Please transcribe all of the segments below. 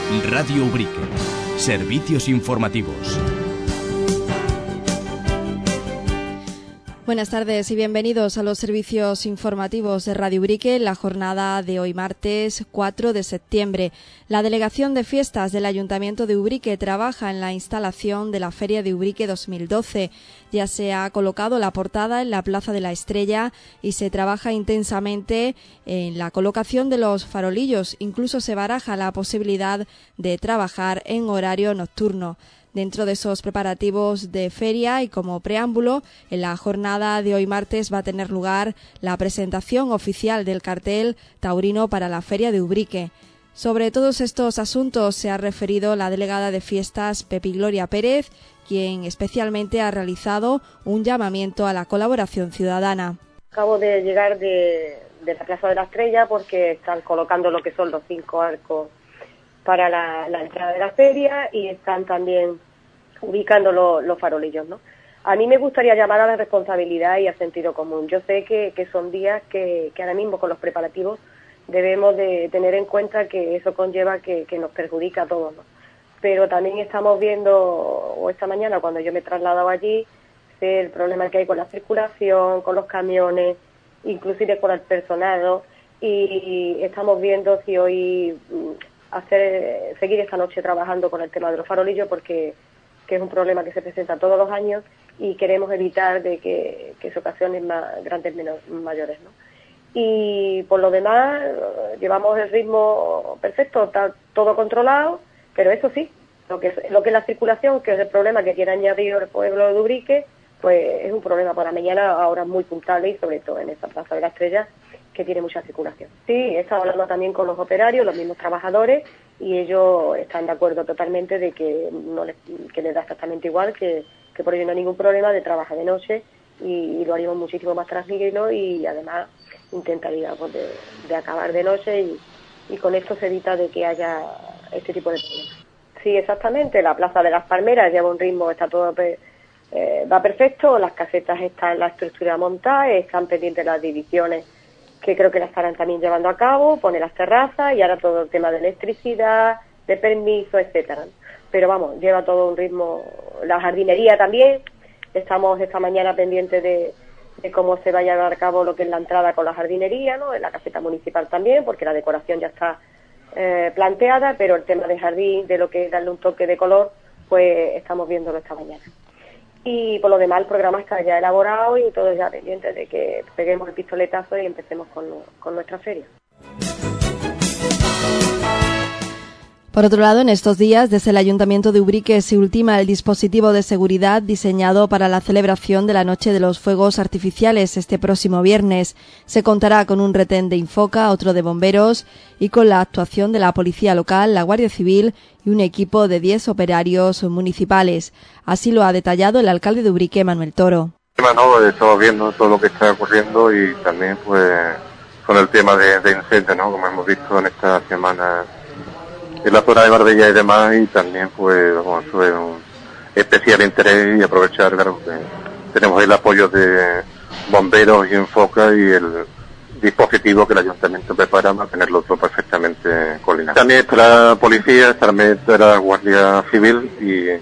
Radio Ubrique. Servicios informativos. Buenas tardes y bienvenidos a los servicios informativos de Radio Ubrique en la jornada de hoy martes 4 de septiembre. La Delegación de Fiestas del Ayuntamiento de Ubrique trabaja en la instalación de la Feria de Ubrique 2012. Ya se ha colocado la portada en la Plaza de la Estrella y se trabaja intensamente en la colocación de los farolillos. Incluso se baraja la posibilidad de trabajar en horario nocturno. Dentro de esos preparativos de feria y como preámbulo, en la jornada de hoy martes va a tener lugar la presentación oficial del cartel taurino para la Feria de Ubrique. Sobre todos estos asuntos se ha referido la delegada de fiestas Pepi Gloria Pérez, quien especialmente ha realizado un llamamiento a la colaboración ciudadana. Acabo de llegar de la Plaza de la Estrella porque están colocando lo que son los 5 arcos para la entrada de la feria y están también ubicando los farolillos, ¿no? A mí me gustaría llamar a la responsabilidad y al sentido común. Yo sé que son días que ahora mismo con los preparativos debemos de tener en cuenta que eso conlleva que nos perjudica a todos, ¿no? Pero también estamos viendo, o esta mañana cuando yo me he trasladado allí, sé el problema que hay con la circulación, con los camiones, inclusive con el personal, ¿no? Y estamos viendo si hoy seguir esta noche trabajando con el tema de los farolillos porque es un problema que se presenta todos los años y queremos evitar de que se ocasionen grandes mayores, ¿no? Y por lo demás llevamos el ritmo perfecto, está todo controlado, pero eso sí, lo que es la circulación, que es el problema que quiere añadir el pueblo de Ubrique, pues es un problema para mañana, ahora muy puntual y sobre todo en esta Plaza de la Estrella, que tiene mucha circulación. Sí, he estado hablando también con los operarios, los mismos trabajadores, y ellos están de acuerdo totalmente de que les da exactamente igual, que por ello no hay ningún problema de trabajar de noche y lo haríamos muchísimo más tranquilo y además intentaríamos de acabar de noche y con esto se evita de que haya este tipo de problemas. Sí, exactamente, la Plaza de las Palmeras lleva un ritmo, está todo va perfecto, las casetas están, la estructura montada, están pendientes las divisiones que creo que la estarán también llevando a cabo, pone las terrazas y ahora todo el tema de electricidad, de permiso, etcétera. Pero vamos, lleva todo un ritmo, la jardinería también, estamos esta mañana pendientes de cómo se va a llevar a cabo lo que es la entrada con la jardinería, ¿no? En la caseta municipal también, porque la decoración ya está planteada, pero el tema de jardín, de lo que es darle un toque de color, pues estamos viéndolo esta mañana. Y por lo demás el programa está ya elaborado y todo ya pendiente de que peguemos el pistoletazo y empecemos con nuestra feria. Por otro lado, en estos días, desde el Ayuntamiento de Ubrique se ultima el dispositivo de seguridad diseñado para la celebración de la Noche de los Fuegos Artificiales este próximo viernes. Se contará con un retén de Infoca, otro de bomberos y con la actuación de la Policía Local, la Guardia Civil y un equipo de 10 operarios municipales. Así lo ha detallado el alcalde de Ubrique, Manuel Toro. Estamos viendo todo lo que está ocurriendo y también pues con el tema de incendios, ¿no? Como hemos visto en esta semana en la zona de Marbella y demás, y también pues bueno, es un especial interés y aprovechar, claro, que tenemos el apoyo de bomberos y Enfoca y el dispositivo que el ayuntamiento prepara para tenerlo todo perfectamente coordinado. También está la policía, también está la Guardia Civil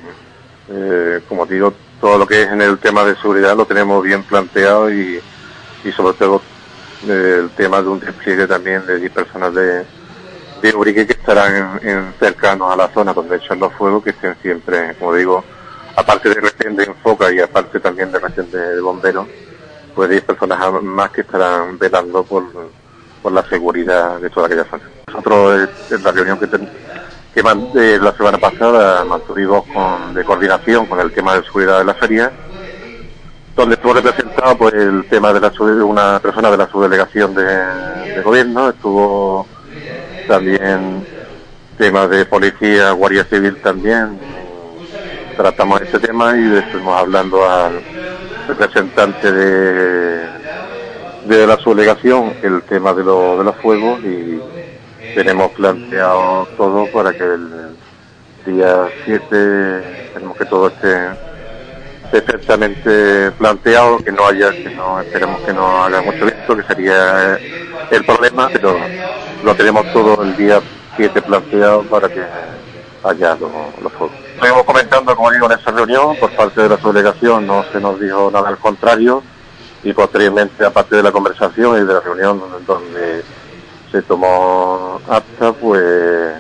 y como digo, todo lo que es en el tema de seguridad lo tenemos bien planteado y sobre todo el tema de un despliegue también de 10 personas de Ubrique que estarán cercanos a la zona donde echan los fuegos, que estén siempre, como digo, aparte de retén de Enfoca y aparte también de retén de bomberos, pues 10 personas más que estarán velando por la seguridad de toda aquella zona. Nosotros en la reunión que la semana pasada mantuvimos de coordinación con el tema de seguridad de la feria, donde estuvo representado pues el tema de una persona de la subdelegación de gobierno, estuvo también temas de policía, Guardia Civil también, tratamos este tema y estuvimos hablando al representante de la subdelegación el tema de los fuegos y tenemos planteado todo para que el día 7 tenemos que todo esté perfectamente planteado, que no esperemos que no haga mucho viento, que sería el problema, pero lo tenemos todo el día 7 planteado para que allá los fuegos. Estuvimos comentando, como digo, en esa reunión, por parte de la subdelegación no se nos dijo nada al contrario, y posteriormente, aparte de la conversación y de la reunión donde se tomó acta, pues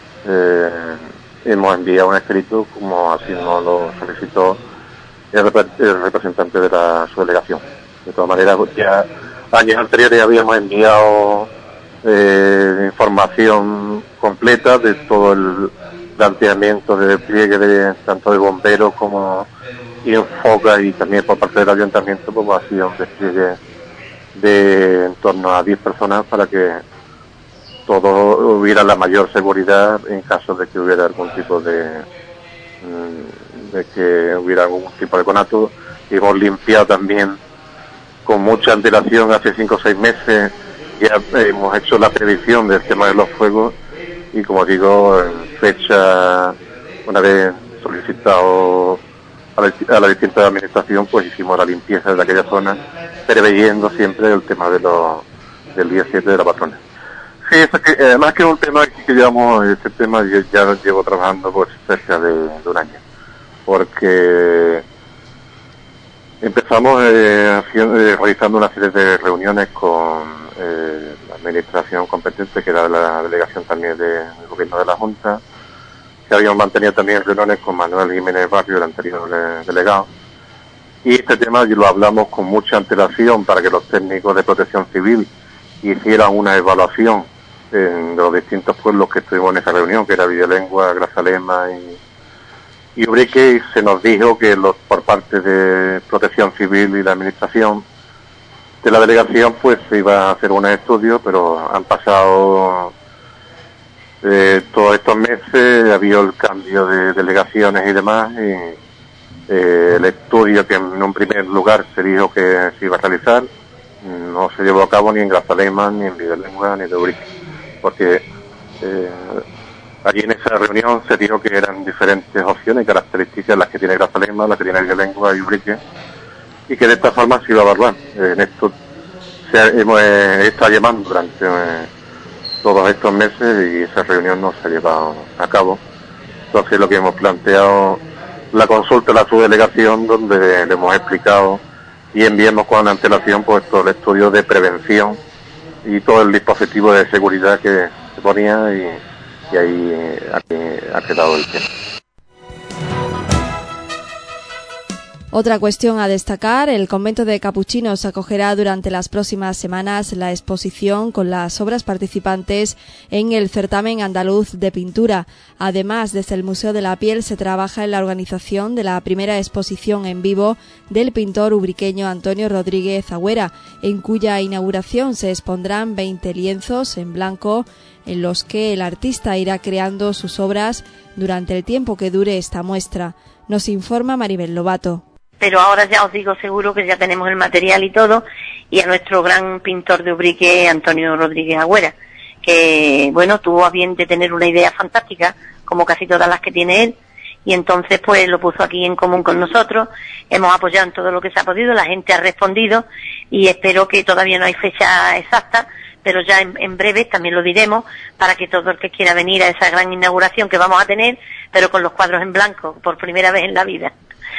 hemos enviado un escrito, como así nos lo solicitó el representante de la subdelegación. De todas maneras, ya años anteriores habíamos enviado información completa de todo el planteamiento de despliegue tanto de bomberos como Infoca, y también por parte del ayuntamiento, pues ha sido un despliegue de en torno a 10 personas para que todo hubiera la mayor seguridad en caso de que hubiera algún tipo de que hubiera algún tipo de conato. Hemos limpiado también con mucha antelación, hace 5 o 6 meses ya hemos hecho la previsión del tema de los fuegos, y como digo, en fecha, una vez solicitado a la distinta administración, pues hicimos la limpieza de aquella zona, preveyendo siempre el tema del día 7 de la patrona. Sí, además que es un tema que llevamos, este tema ya lo llevo trabajando pues cerca de un año, porque empezamos realizando una serie de reuniones con la administración competente, que era la delegación también del gobierno de la Junta, que habíamos mantenido también reuniones con Manuel Jiménez Barrio, el anterior delegado, y este tema lo hablamos con mucha antelación para que los técnicos de protección civil hicieran una evaluación en los distintos pueblos que estuvimos en esa reunión, que era Villalengua, Grazalema y Ubrique, y se nos dijo que por parte de protección civil y la administración de la delegación pues se iba a hacer unos estudios, pero han pasado todos estos meses, ha habido el cambio de delegaciones y demás, y el estudio que en un primer lugar se dijo que se iba a realizar no se llevó a cabo ni en Grazalema, ni en Villalengua, ni en Ubrique, porque allí en esa reunión se dijo que eran diferentes opciones y características las que tiene Grazalema, las que tiene Villalengua y Ubrique, y que de esta forma se iba a evaluar. En esto hemos estado llamando durante todos estos meses y esa reunión no se ha llevado a cabo. Entonces lo que hemos planteado, la consulta a la subdelegación, donde le hemos explicado y enviamos con antelación pues todo el estudio de prevención y todo el dispositivo de seguridad que se ponía, y ahí ha quedado el tema. Otra cuestión a destacar: el convento de capuchinos acogerá durante las próximas semanas la exposición con las obras participantes en el certamen andaluz de pintura. Además, desde el Museo de la Piel se trabaja en la organización de la primera exposición en vivo del pintor ubriqueño Antonio Rodríguez Agüera, en cuya inauguración se expondrán 20 lienzos en blanco en los que el artista irá creando sus obras durante el tiempo que dure esta muestra. Nos informa Maribel Lobato. Pero ahora ya os digo seguro que ya tenemos el material y todo, y a nuestro gran pintor de Ubrique, Antonio Rodríguez Agüera, que, bueno, tuvo a bien de tener una idea fantástica, como casi todas las que tiene él, y entonces pues lo puso aquí en común con nosotros. Hemos apoyado en todo lo que se ha podido, la gente ha respondido, y espero que todavía no hay fecha exacta, pero ya en breve también lo diremos, para que todo el que quiera venir a esa gran inauguración que vamos a tener, pero con los cuadros en blanco, por primera vez en la vida.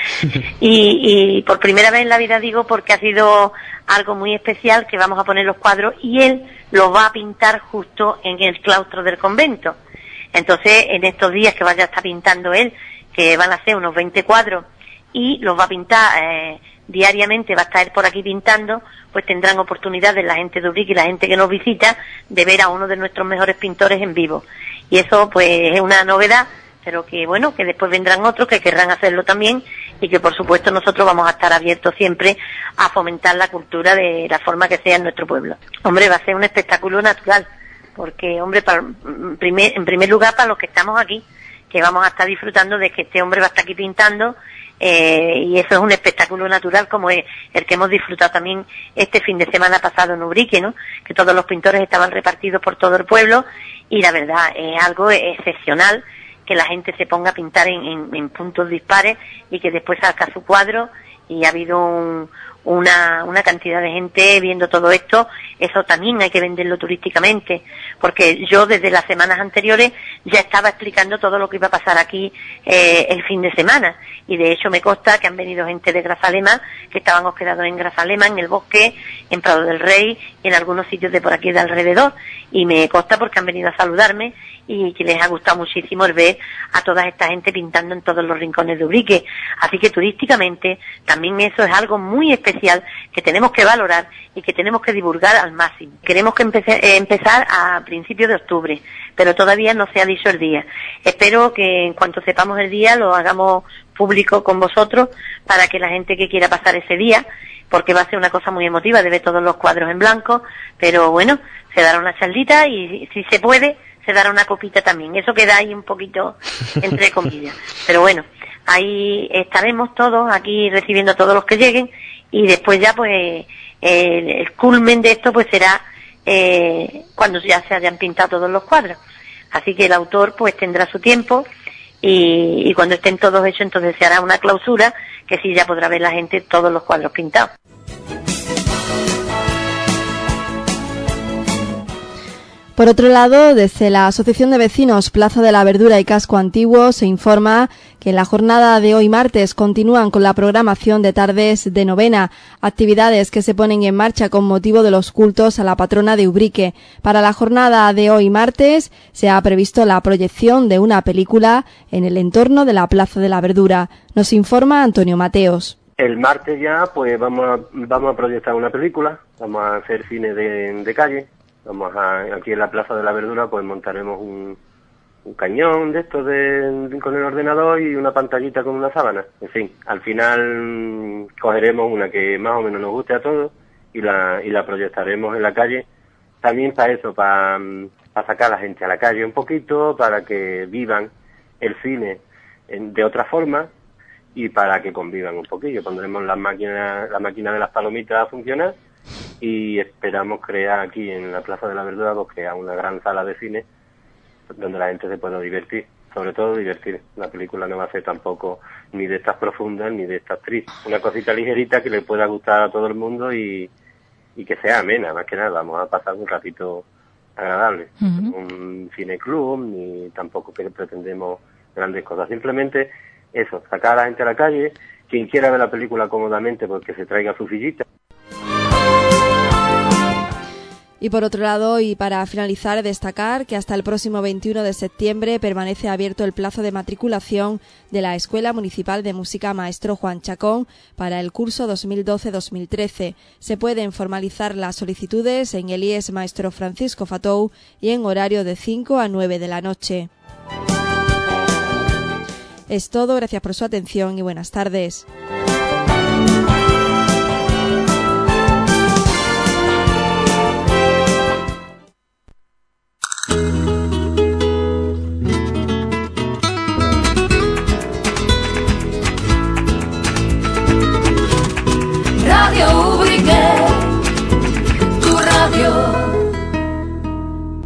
Y por primera vez en la vida digo porque ha sido algo muy especial, que vamos a poner los cuadros y él los va a pintar justo en el claustro del convento. Entonces, en estos días que vaya a estar pintando él, que van a ser unos 20 cuadros, y los va a pintar diariamente, va a estar por aquí pintando, pues tendrán oportunidades la gente de Ubrique y la gente que nos visita de ver a uno de nuestros mejores pintores en vivo. Y eso pues es una novedad, pero que bueno, que después vendrán otros que querrán hacerlo también, y que por supuesto nosotros vamos a estar abiertos siempre a fomentar la cultura de la forma que sea en nuestro pueblo. Hombre, va a ser un espectáculo natural, porque hombre, en primer lugar para los que estamos aquí, que vamos a estar disfrutando de que este hombre va a estar aquí pintando, y eso es un espectáculo natural como es el que hemos disfrutado también este fin de semana pasado en Ubrique, ¿no? Que todos los pintores estaban repartidos por todo el pueblo, y la verdad es algo excepcional que la gente se ponga a pintar en puntos dispares y que después saca su cuadro, y ha habido una cantidad de gente viendo todo esto. Eso también hay que venderlo turísticamente, porque yo desde las semanas anteriores ya estaba explicando todo lo que iba a pasar aquí el fin de semana, y de hecho me consta que han venido gente de Grazalema, que estaban hospedados en Grazalema, en el Bosque, en Prado del Rey y en algunos sitios de por aquí de alrededor, y me consta porque han venido a saludarme y que les ha gustado muchísimo el ver a toda esta gente pintando en todos los rincones de Ubrique. Así que turísticamente también eso es algo muy especial que tenemos que valorar y que tenemos que divulgar al máximo. Queremos que empezar a principios de octubre, pero todavía no se ha dicho el día. Espero que en cuanto sepamos el día lo hagamos público con vosotros para que la gente que quiera pasar ese día, porque va a ser una cosa muy emotiva de ver todos los cuadros en blanco, pero bueno, se dará una charlita y si se puede se dará una copita también. Eso queda ahí un poquito entre comillas. Pero bueno, ahí estaremos todos aquí recibiendo a todos los que lleguen, y después ya pues el culmen de esto pues será cuando ya se hayan pintado todos los cuadros. Así que el autor pues tendrá su tiempo y cuando estén todos hechos entonces se hará una clausura que sí ya podrá ver la gente todos los cuadros pintados. Por otro lado, desde la Asociación de Vecinos Plaza de la Verdura y Casco Antiguo se informa que en la jornada de hoy martes continúan con la programación de tardes de novena, actividades que se ponen en marcha con motivo de los cultos a la patrona de Ubrique. Para la jornada de hoy martes se ha previsto la proyección de una película en el entorno de la Plaza de la Verdura. Nos informa Antonio Mateos. El martes ya pues vamos a proyectar una película, vamos a hacer cine de calle. Aquí en la Plaza de la Verdura pues montaremos un cañón de estos con el ordenador y una pantallita con una sábana. En fin, al final cogeremos una que más o menos nos guste a todos y la proyectaremos en la calle. También para eso, para sacar a la gente a la calle un poquito, para que vivan el cine de otra forma y para que convivan un poquillo. Pondremos la máquina de las palomitas a funcionar y esperamos crear aquí en la Plaza de la Verdura, pues crear una gran sala de cine donde la gente se pueda divertir, sobre todo divertir. La película no va a ser tampoco ni de estas profundas ni de estas tristes, una cosita ligerita que le pueda gustar a todo el mundo y que sea amena, más que nada. Vamos a pasar un ratito agradable. Un cineclub, ni tampoco que pretendemos grandes cosas, simplemente eso, sacar a la gente a la calle, quien quiera ver la película cómodamente porque se traiga su sillita. Y por otro lado, y para finalizar, destacar que hasta el próximo 21 de septiembre permanece abierto el plazo de matriculación de la Escuela Municipal de Música Maestro Juan Chacón para el curso 2012-2013. Se pueden formalizar las solicitudes en el IES Maestro Francisco Fatou y en horario de 5 a 9 de la noche. Es todo, gracias por su atención y buenas tardes.